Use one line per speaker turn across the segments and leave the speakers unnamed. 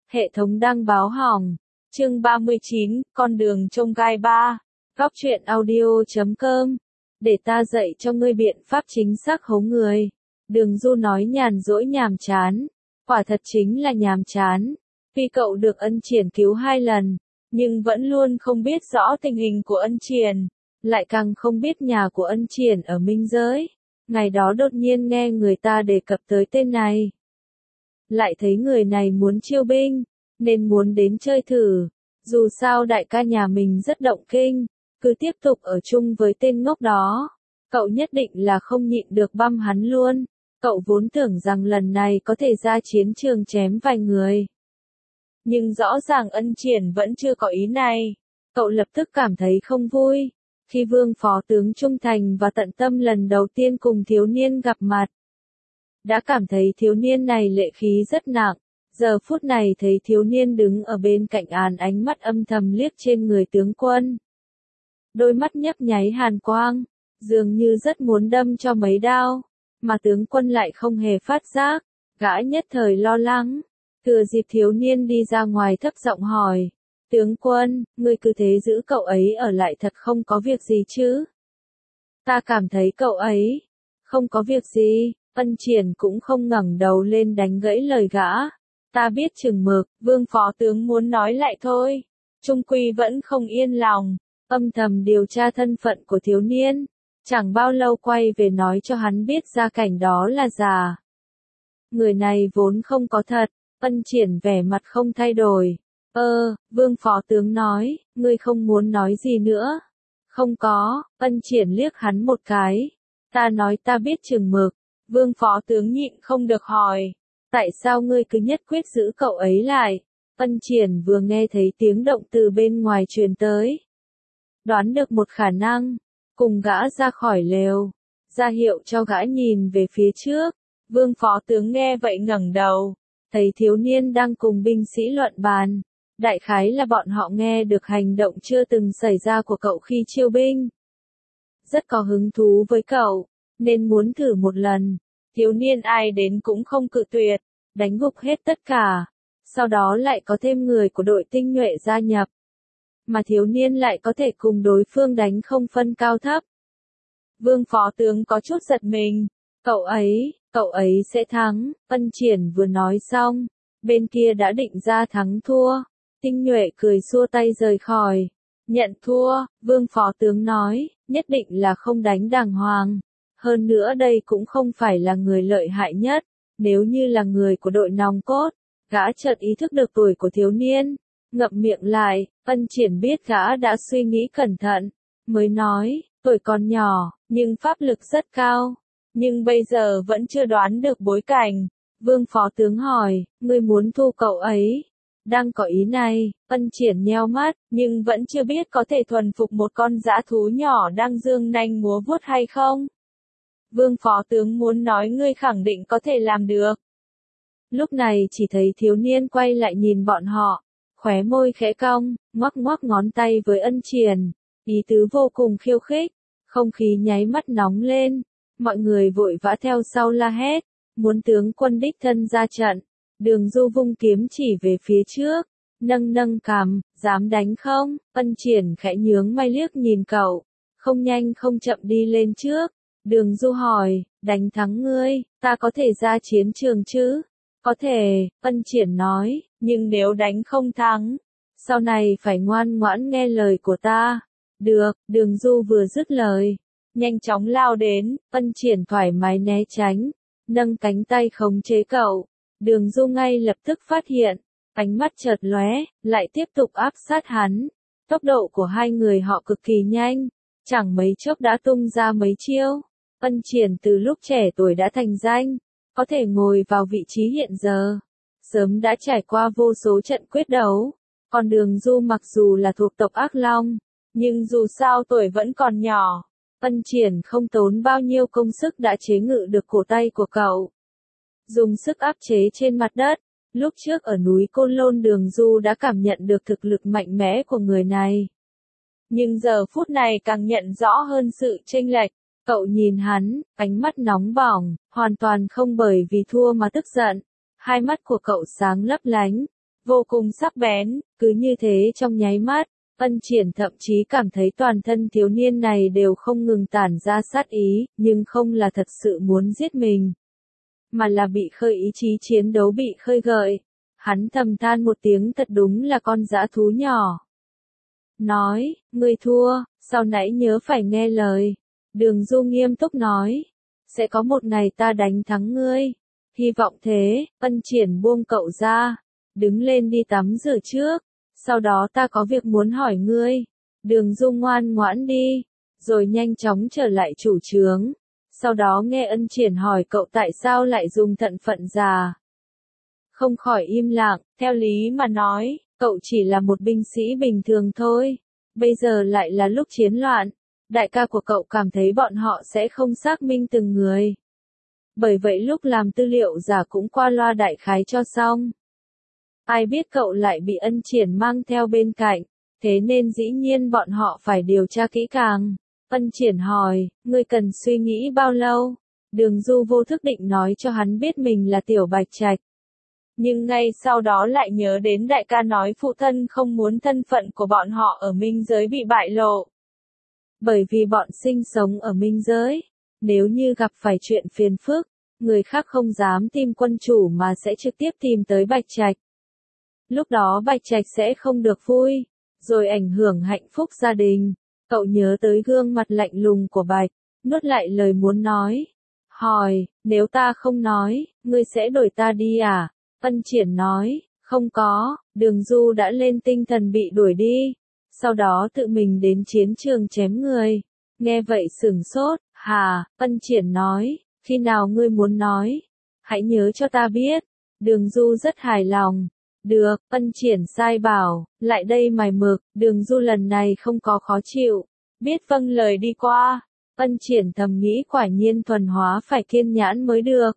Hệ thống đăng báo hỏng. Chương 39, con đường chông gai 3. Góc truyện audio.com. Để ta dạy cho ngươi biện pháp chính xác hố người. Đường Du nói nhàn rỗi nhàm chán. Quả thật chính là nhàm chán. Vì cậu được Ân Triển cứu 2 lần, nhưng vẫn luôn không biết rõ tình hình của Ân Triển. Lại càng không biết nhà của Ân Triển ở Minh Giới. Ngày đó đột nhiên nghe người ta đề cập tới tên này. Lại thấy người này muốn chiêu binh, nên muốn đến chơi thử. Dù sao đại ca nhà mình rất động kinh, cứ tiếp tục ở chung với tên ngốc đó. Cậu nhất định là không nhịn được băm hắn luôn. Cậu vốn tưởng rằng lần này có thể ra chiến trường chém vài người. Nhưng rõ ràng Ân Triển vẫn chưa có ý này. Cậu lập tức cảm thấy không vui. Khi Vương Phó Tướng trung thành và tận tâm lần đầu tiên cùng thiếu niên gặp mặt, đã cảm thấy thiếu niên này lệ khí rất nặng. Giờ phút này thấy thiếu niên đứng ở bên cạnh ánh mắt âm thầm liếc trên người tướng quân. Đôi mắt nhấp nháy hàn quang, dường như rất muốn đâm cho mấy đao, mà tướng quân lại không hề phát giác. Gã nhất thời lo lắng, thừa dịp thiếu niên đi ra ngoài thấp giọng hỏi, tướng quân, ngươi cứ thế giữ cậu ấy ở lại thật không có việc gì chứ? Ta cảm thấy cậu ấy không có việc gì. Ân Triển cũng không ngẩng đầu lên đánh gãy lời gã. Ta biết chừng mực, Vương Phó Tướng muốn nói lại thôi. Trung quy vẫn không yên lòng, âm thầm điều tra thân phận của thiếu niên. Chẳng bao lâu quay về nói cho hắn biết gia cảnh đó là giả. Người này vốn không có thật. Ân Triển vẻ mặt không thay đổi. Vương Phó Tướng nói, ngươi không muốn nói gì nữa? Không có. Ân Triển liếc hắn một cái. Ta nói ta biết chừng mực. Vương Phó Tướng nhịn không được hỏi, tại sao ngươi cứ nhất quyết giữ cậu ấy lại? Ân Triển vừa nghe thấy tiếng động từ bên ngoài truyền tới, đoán được một khả năng, cùng gã ra khỏi lều, ra hiệu cho gã nhìn về phía trước. Vương Phó Tướng nghe vậy ngẩng đầu, thấy thiếu niên đang cùng binh sĩ luận bàn. Đại khái là bọn họ nghe được hành động chưa từng xảy ra của cậu khi chiêu binh. Rất có hứng thú với cậu, nên muốn thử một lần. Thiếu niên ai đến cũng không cự tuyệt, đánh gục hết tất cả. Sau đó lại có thêm người của đội tinh nhuệ gia nhập. Mà thiếu niên lại có thể cùng đối phương đánh không phân cao thấp. Vương Phó Tướng có chút giật mình. Cậu ấy sẽ thắng. Ân Triển vừa nói xong, bên kia đã định ra thắng thua. Tinh nhuệ cười xua tay rời khỏi. Nhận thua, Vương Phó Tướng nói, nhất định là không đánh đàng hoàng. Hơn nữa đây cũng không phải là người lợi hại nhất. Nếu như là người của đội nòng cốt, gã chợt ý thức được tuổi của thiếu niên, ngậm miệng lại. Ân Triển biết gã đã suy nghĩ cẩn thận, mới nói, tuổi còn nhỏ, nhưng pháp lực rất cao. Nhưng bây giờ vẫn chưa đoán được bối cảnh. Vương Phó Tướng hỏi, ngươi muốn thu cậu ấy? Đang có ý này. Ân Triển nheo mắt, nhưng vẫn chưa biết có thể thuần phục một con dã thú nhỏ đang dương nanh múa vuốt hay không. Vương Phó Tướng muốn nói ngươi khẳng định có thể làm được. Lúc này chỉ thấy thiếu niên quay lại nhìn bọn họ, khóe môi khẽ cong, ngoắc ngoắc ngón tay với Ân Triển, ý tứ vô cùng khiêu khích. Không khí nháy mắt nóng lên, mọi người vội vã theo sau la hét, muốn tướng quân đích thân ra trận. Đường Du vung kiếm chỉ về phía trước, nâng cằm, dám đánh không? Ân Triển khẽ nhướng mày liếc nhìn cậu, không nhanh không chậm đi lên trước. Đường Du hỏi, đánh thắng ngươi, ta có thể ra chiến trường chứ? Có thể, Ân Triển nói, nhưng nếu đánh không thắng, sau này phải ngoan ngoãn nghe lời của ta. Được, Đường Du vừa dứt lời, nhanh chóng lao đến. Ân Triển thoải mái né tránh, nâng cánh tay khống chế cậu. Đường Du ngay lập tức phát hiện, ánh mắt chợt lóe, lại tiếp tục áp sát hắn. Tốc độ của hai người họ cực kỳ nhanh, chẳng mấy chốc đã tung ra mấy chiêu. Ân Triển từ lúc trẻ tuổi đã thành danh, có thể ngồi vào vị trí hiện giờ, sớm đã trải qua vô số trận quyết đấu. Còn Đường Du mặc dù là thuộc tộc Ác Long, nhưng dù sao tuổi vẫn còn nhỏ. Ân Triển không tốn bao nhiêu công sức đã chế ngự được cổ tay của cậu, dùng sức áp chế trên mặt đất. Lúc trước ở núi Côn Lôn Đường Du đã cảm nhận được thực lực mạnh mẽ của người này. Nhưng giờ phút này càng nhận rõ hơn sự chênh lệch. Cậu nhìn hắn, ánh mắt nóng bỏng, hoàn toàn không bởi vì thua mà tức giận. Hai mắt của cậu sáng lấp lánh, vô cùng sắc bén, cứ như thế trong nháy mắt, Ân Triển thậm chí cảm thấy toàn thân thiếu niên này đều không ngừng tản ra sát ý, nhưng không là thật sự muốn giết mình, mà là bị khơi ý chí chiến đấu bị khơi gợi. Hắn thầm than một tiếng, thật đúng là con dã thú nhỏ. Nói, ngươi thua, sau nãy nhớ phải nghe lời. Đường Du nghiêm túc nói, sẽ có một ngày ta đánh thắng ngươi. Hy vọng thế. Ân Triển buông cậu ra, đứng lên đi tắm rửa trước, sau đó ta có việc muốn hỏi ngươi. Đường Du ngoan ngoãn đi, rồi nhanh chóng trở lại chủ trướng. Sau đó nghe Ân Triển hỏi cậu tại sao lại dùng thân phận già. Không khỏi im lặng, theo lý mà nói, cậu chỉ là một binh sĩ bình thường thôi. Bây giờ lại là lúc chiến loạn. Đại ca của cậu cảm thấy bọn họ sẽ không xác minh từng người. Bởi vậy lúc làm tư liệu giả cũng qua loa đại khái cho xong. Ai biết cậu lại bị Ân Triển mang theo bên cạnh, thế nên dĩ nhiên bọn họ phải điều tra kỹ càng. Ân Triển hỏi, ngươi cần suy nghĩ bao lâu? Đường Du vô thức định nói cho hắn biết mình là Tiểu Bạch Trạch. Nhưng ngay sau đó lại nhớ đến đại ca nói phụ thân không muốn thân phận của bọn họ ở minh giới bị bại lộ. Bởi vì bọn sinh sống ở minh giới, nếu như gặp phải chuyện phiền phức, người khác không dám tìm quân chủ mà sẽ trực tiếp tìm tới Bạch Trạch. Lúc đó Bạch Trạch sẽ không được vui, rồi ảnh hưởng hạnh phúc gia đình. Cậu nhớ tới gương mặt lạnh lùng của Bạch, nuốt lại lời muốn nói. Hỏi, nếu ta không nói, ngươi sẽ đuổi ta đi à? Ân Triển nói, không có. Đường Du đã lên tinh thần bị đuổi đi, sau đó tự mình đến chiến trường chém người. Nghe vậy sửng sốt, hà. Ân Triển nói, khi nào ngươi muốn nói, hãy nhớ cho ta biết. Đường Du rất hài lòng. Được. Ân Triển sai bảo, lại đây mài mực. Đường Du lần này không có khó chịu, biết vâng lời đi qua. Ân Triển thầm nghĩ quả nhiên thuần hóa phải kiên nhãn mới được.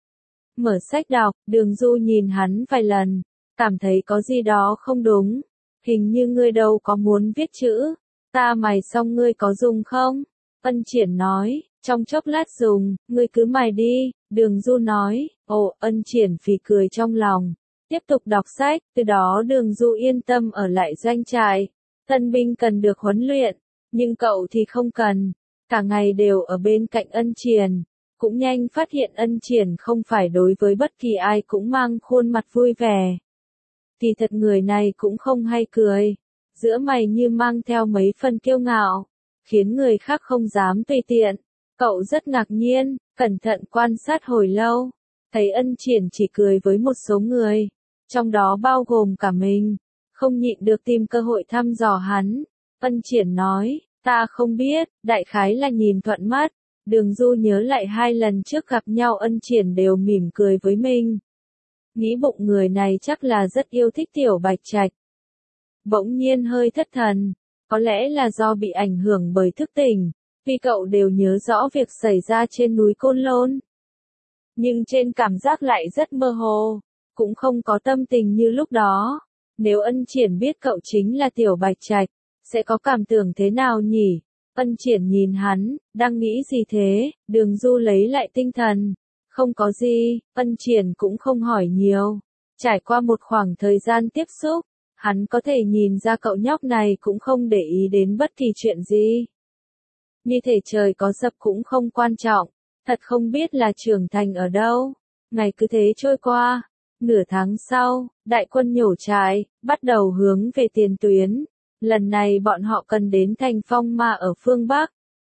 Mở sách đọc, Đường Du nhìn hắn vài lần, cảm thấy có gì đó không đúng. Hình như ngươi đâu có muốn viết chữ, ta mài xong ngươi có dùng không? Ân Triển nói, trong chốc lát dùng, ngươi cứ mài đi. Đường Du nói, ồ. Ân Triển phì cười trong lòng, tiếp tục đọc sách. Từ đó Đường Du yên tâm ở lại doanh trại. Tân binh cần được huấn luyện, nhưng cậu thì không cần, cả ngày đều ở bên cạnh Ân Triển. Cũng nhanh phát hiện Ân Triển không phải đối với bất kỳ ai cũng mang khuôn mặt vui vẻ. Thì thật người này cũng không hay cười, giữa mày như mang theo mấy phần kiêu ngạo, khiến người khác không dám tùy tiện. Cậu rất ngạc nhiên, cẩn thận quan sát hồi lâu, thấy Ân Triển chỉ cười với một số người, trong đó bao gồm cả mình, không nhịn được tìm cơ hội thăm dò hắn. Ân Triển nói, ta không biết, đại khái là nhìn thuận mắt. Đường Du nhớ lại 2 lần trước gặp nhau Ân Triển đều mỉm cười với mình. Nghĩ bụng người này chắc là rất yêu thích Tiểu Bạch Trạch. Bỗng nhiên hơi thất thần, có lẽ là do bị ảnh hưởng bởi thức tỉnh, vì cậu đều nhớ rõ việc xảy ra trên núi Côn Lôn. Nhưng trên cảm giác lại rất mơ hồ, cũng không có tâm tình như lúc đó. Nếu Ân Triển biết cậu chính là Tiểu Bạch Trạch, sẽ có cảm tưởng thế nào nhỉ? Ân Triển nhìn hắn, đang nghĩ gì thế? Đường Du lấy lại tinh thần. Không có gì. Ân Triển cũng không hỏi nhiều. Trải qua một khoảng thời gian tiếp xúc, hắn có thể nhìn ra cậu nhóc này cũng không để ý đến bất kỳ chuyện gì. Như thể trời có sập cũng không quan trọng. Thật không biết là trưởng thành ở đâu. Ngày cứ thế trôi qua. Nửa tháng sau, đại quân nhổ trại, bắt đầu hướng về tiền tuyến. Lần này bọn họ cần đến thành Phong Ma ở phương Bắc.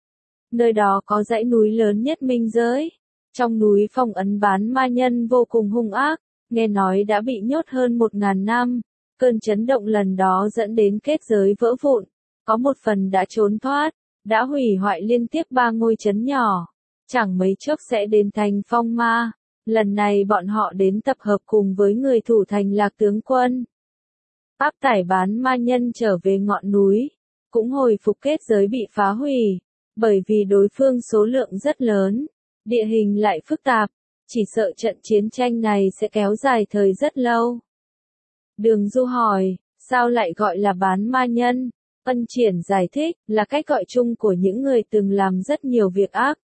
Nơi đó có dãy núi lớn nhất minh giới. Trong núi phong ấn bán ma nhân vô cùng hung ác, nghe nói đã bị nhốt hơn 1000 năm. Cơn chấn động lần đó dẫn đến kết giới vỡ vụn. Có một phần đã trốn thoát, đã hủy hoại liên tiếp 3 ngôi trấn nhỏ. Chẳng mấy chốc sẽ đến thành Phong Ma. Lần này bọn họ đến tập hợp cùng với người thủ thành Lạc tướng quân. Áp tải bán ma nhân trở về ngọn núi, cũng hồi phục kết giới bị phá hủy, bởi vì đối phương số lượng rất lớn, địa hình lại phức tạp, chỉ sợ trận chiến tranh này sẽ kéo dài thời rất lâu. Đường Du hỏi, sao lại gọi là bán ma nhân? Ân Triển giải thích, là cách gọi chung của những người từng làm rất nhiều việc ác.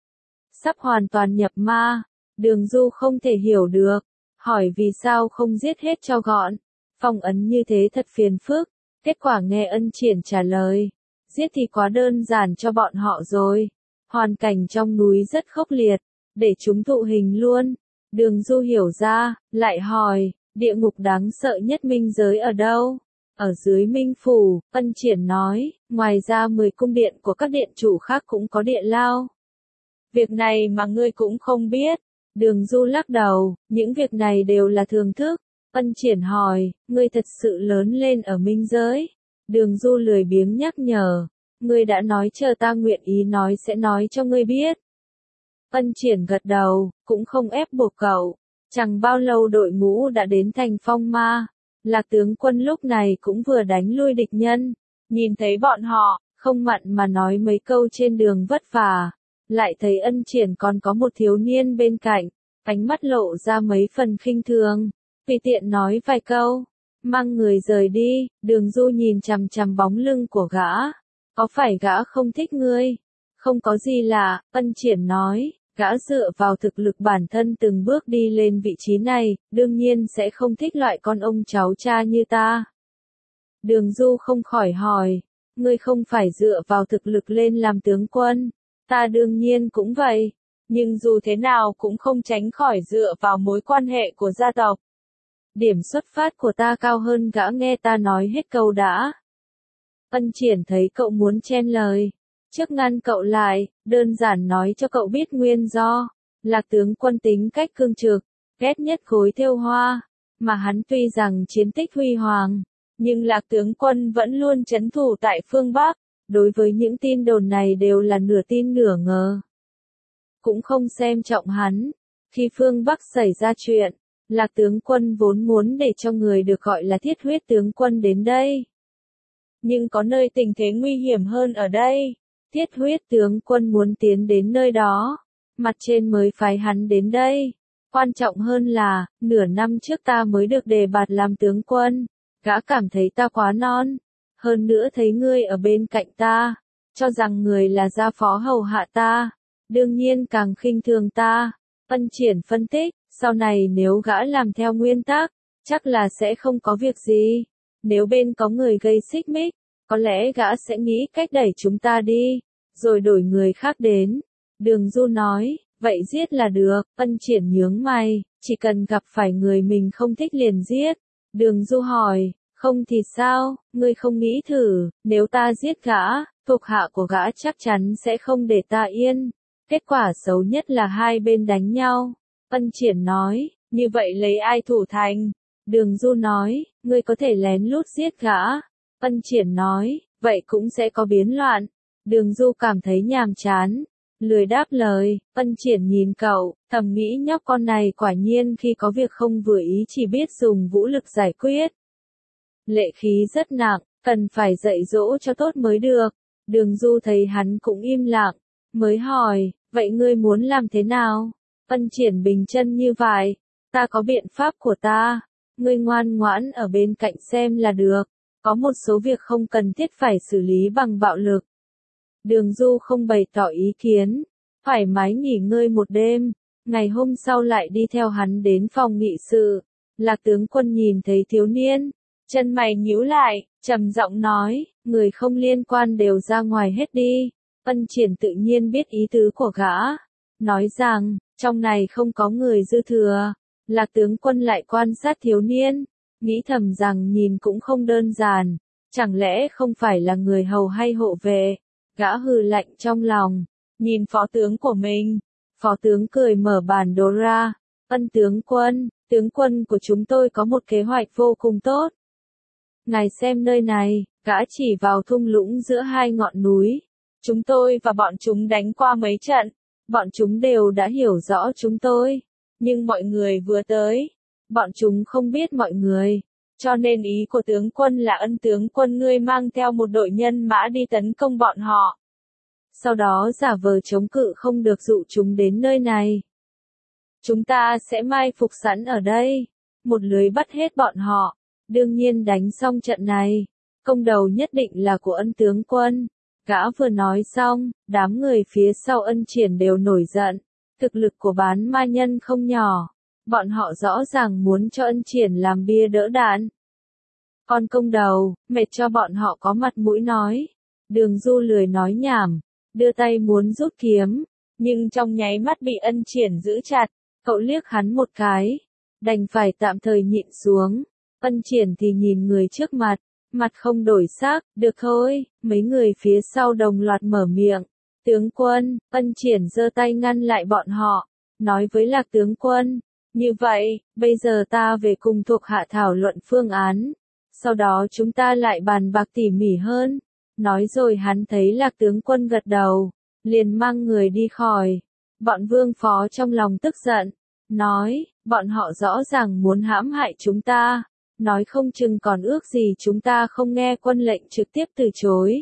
Sắp hoàn toàn nhập ma, Đường Du không thể hiểu được, hỏi vì sao không giết hết cho gọn. phong ấn như thế thật phiền phức. Kết quả nghe Ân Triển trả lời, giết thì quá đơn giản cho bọn họ rồi. Hoàn cảnh trong núi rất khốc liệt, để chúng thụ hình luôn. Đường Du hiểu ra, lại hỏi, địa ngục đáng sợ nhất minh giới ở đâu? Ở dưới Minh Phủ, Ân Triển nói, ngoài ra 10 cung điện của các điện chủ khác cũng có địa lao. Việc này mà ngươi cũng không biết. Đường Du lắc đầu, những việc này đều là thường thức. Ân Triển hỏi, ngươi thật sự lớn lên ở minh giới. Đường Du lười biếng nhắc nhở, ngươi đã nói chờ ta nguyện ý nói sẽ nói cho ngươi biết. Ân Triển gật đầu, cũng không ép buộc cậu. Chẳng bao lâu đội ngũ đã đến thành Phong Ma. Lạc tướng quân lúc này cũng vừa đánh lui địch nhân. Nhìn thấy bọn họ, không mặn mà nói mấy câu trên đường vất vả. Lại thấy Ân Triển còn có một thiếu niên bên cạnh, ánh mắt lộ ra mấy phần khinh thường. Tùy tiện nói vài câu, mang người rời đi. Đường Du nhìn chằm chằm bóng lưng của gã. Có phải gã không thích ngươi? Không có gì lạ, Ân Triển nói. Gã dựa vào thực lực bản thân từng bước đi lên vị trí này, đương nhiên sẽ không thích loại con ông cháu cha như ta. Đường Du không khỏi hỏi, ngươi không phải dựa vào thực lực lên làm tướng quân, ta đương nhiên cũng vậy, nhưng dù thế nào cũng không tránh khỏi dựa vào mối quan hệ của gia tộc. Điểm xuất phát của ta cao hơn gã nghe ta nói hết câu đã. Ân Triển thấy cậu muốn chen lời. Trước ngăn cậu lại, đơn giản nói cho cậu biết nguyên do. Lạc tướng quân tính cách cương trực, ghét nhất khối thêu hoa. Mà hắn tuy rằng chiến tích huy hoàng, nhưng Lạc tướng quân vẫn luôn trấn thủ tại phương Bắc. Đối với những tin đồn này đều là nửa tin nửa ngờ. Cũng không xem trọng hắn. Khi phương Bắc xảy ra chuyện, Lạc tướng quân vốn muốn để cho người được gọi là thiết huyết tướng quân đến đây. Nhưng có nơi tình thế nguy hiểm hơn ở đây. Thiết huyết tướng quân muốn tiến đến nơi đó, mặt trên mới phái hắn đến đây. Quan trọng hơn là, nửa năm trước ta mới được đề bạt làm tướng quân, gã cảm thấy ta quá non. Hơn nữa thấy ngươi ở bên cạnh ta, cho rằng người là gia phó hầu hạ ta, đương nhiên càng khinh thường ta. Ân Triển phân tích, sau này nếu gã làm theo nguyên tắc, chắc là sẽ không có việc gì. Nếu bên có người gây xích mích, có lẽ gã sẽ nghĩ cách đẩy chúng ta đi, rồi đổi người khác đến. Đường Du nói, vậy giết là được. Ân Triển nhướng mày, chỉ cần gặp phải người mình không thích liền giết. Đường Du hỏi, không thì sao, ngươi không nghĩ thử, nếu ta giết gã, thuộc hạ của gã chắc chắn sẽ không để ta yên. Kết quả xấu nhất là hai bên đánh nhau. Ân Triển nói, như vậy lấy ai thủ thành? Đường Du nói, ngươi có thể lén lút giết gã. Ân Triển nói, vậy cũng sẽ có biến loạn. Đường Du cảm thấy nhàm chán, lười đáp lời. Ân Triển nhìn cậu, thầm nghĩ nhóc con này quả nhiên khi có việc không vừa ý chỉ biết dùng vũ lực giải quyết. Lệ khí rất nặng, cần phải dạy dỗ cho tốt mới được. Đường Du thấy hắn cũng im lặng, mới hỏi, vậy ngươi muốn làm thế nào? Ân Triển bình chân như vậy, ta có biện pháp của ta, ngươi ngoan ngoãn ở bên cạnh xem là được, có một số việc không cần thiết phải xử lý bằng bạo lực. Đường Du không bày tỏ ý kiến, thoải mái nghỉ ngơi một đêm, ngày hôm sau lại đi theo hắn đến phòng nghị sự. Lạc tướng quân nhìn thấy thiếu niên, chân mày nhíu lại, trầm giọng nói, người không liên quan đều ra ngoài hết đi. Ân Triển tự nhiên biết ý tứ của gã, nói rằng, trong này không có người dư thừa. Lạc tướng quân lại quan sát thiếu niên, nghĩ thầm rằng nhìn cũng không đơn giản, chẳng lẽ không phải là người hầu hay hộ vệ. Gã hừ lạnh trong lòng, nhìn phó tướng của mình. Phó tướng cười mở bản đồ ra. Ân tướng quân của chúng tôi có một kế hoạch vô cùng tốt. Ngài xem nơi này, gã chỉ vào thung lũng giữa hai ngọn núi. Chúng tôi và bọn chúng đánh qua mấy trận, bọn chúng đều đã hiểu rõ chúng tôi. Nhưng mọi người vừa tới, bọn chúng không biết mọi người. Cho nên ý của tướng quân là Ân tướng quân ngươi mang theo một đội nhân mã đi tấn công bọn họ. Sau đó giả vờ chống cự không được dụ chúng đến nơi này. Chúng ta sẽ mai phục sẵn ở đây, một lưới bắt hết bọn họ. Đương nhiên đánh xong trận này, công đầu nhất định là của Ân tướng quân. Gã vừa nói xong, đám người phía sau Ân Triển đều nổi giận. Thực lực của bán ma nhân không nhỏ. Bọn họ rõ ràng muốn cho Ân Triển làm bia đỡ đạn. Con công đầu, mệt cho bọn họ có mặt mũi nói. Đường Du lười nói nhảm, đưa tay muốn rút kiếm, nhưng trong nháy mắt bị Ân Triển giữ chặt, cậu liếc hắn một cái, đành phải tạm thời nhịn xuống. Ân Triển thì nhìn người trước mặt, mặt không đổi sắc, được thôi, mấy người phía sau đồng loạt mở miệng. Tướng quân, Ân Triển giơ tay ngăn lại bọn họ, nói với Lạc tướng quân, như vậy, bây giờ ta về cùng thuộc hạ thảo luận phương án, sau đó chúng ta lại bàn bạc tỉ mỉ hơn. Nói rồi hắn thấy Lạc tướng quân gật đầu, liền mang người đi khỏi. Bọn Vương Phó trong lòng tức giận, nói, bọn họ rõ ràng muốn hãm hại chúng ta, nói không chừng còn ước gì chúng ta không nghe quân lệnh trực tiếp từ chối.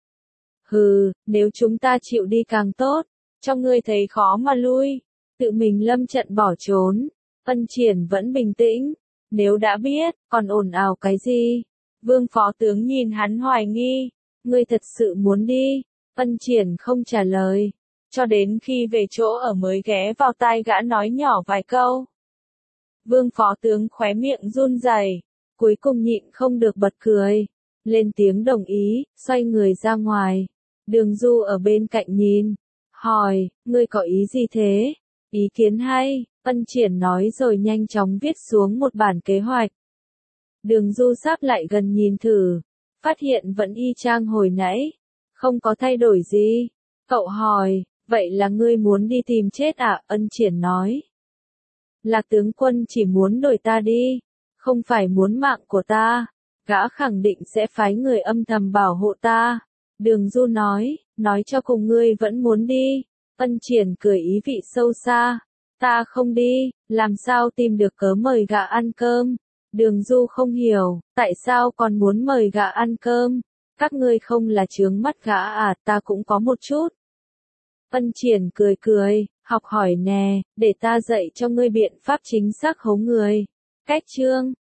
Hừ, nếu chúng ta chịu đi càng tốt, cho ngươi thấy khó mà lui, tự mình lâm trận bỏ trốn. Ân Triển vẫn bình tĩnh, nếu đã biết, còn ồn ào cái gì? Vương Phó tướng nhìn hắn hoài nghi, ngươi thật sự muốn đi? Ân Triển không trả lời, cho đến khi về chỗ ở mới ghé vào tai gã nói nhỏ vài câu. Vương Phó tướng khóe miệng run rẩy, cuối cùng nhịn không được bật cười, lên tiếng đồng ý, xoay người ra ngoài. Đường Du ở bên cạnh nhìn, hỏi, ngươi có ý gì thế? Ý kiến hay, Ân Triển nói rồi nhanh chóng viết xuống một bản kế hoạch. Đường Du sắp lại gần nhìn thử, phát hiện vẫn y chang hồi nãy, không có thay đổi gì. Cậu hỏi, vậy là ngươi muốn đi tìm chết à? Ân Triển nói. Lạc tướng quân chỉ muốn đổi ta đi, không phải muốn mạng của ta. Gã khẳng định sẽ phái người âm thầm bảo hộ ta. Đường Du nói cho cùng ngươi vẫn muốn đi. Ân Triển cười ý vị sâu xa. Ta không đi, làm sao tìm được cớ mời gã ăn cơm? Đường Du không hiểu, tại sao còn muốn mời gã ăn cơm? Các ngươi không là chướng mắt gã à? Ta cũng có một chút. Ân Triển cười, học hỏi nè, để ta dạy cho ngươi biện pháp chính xác hố người. Cách chương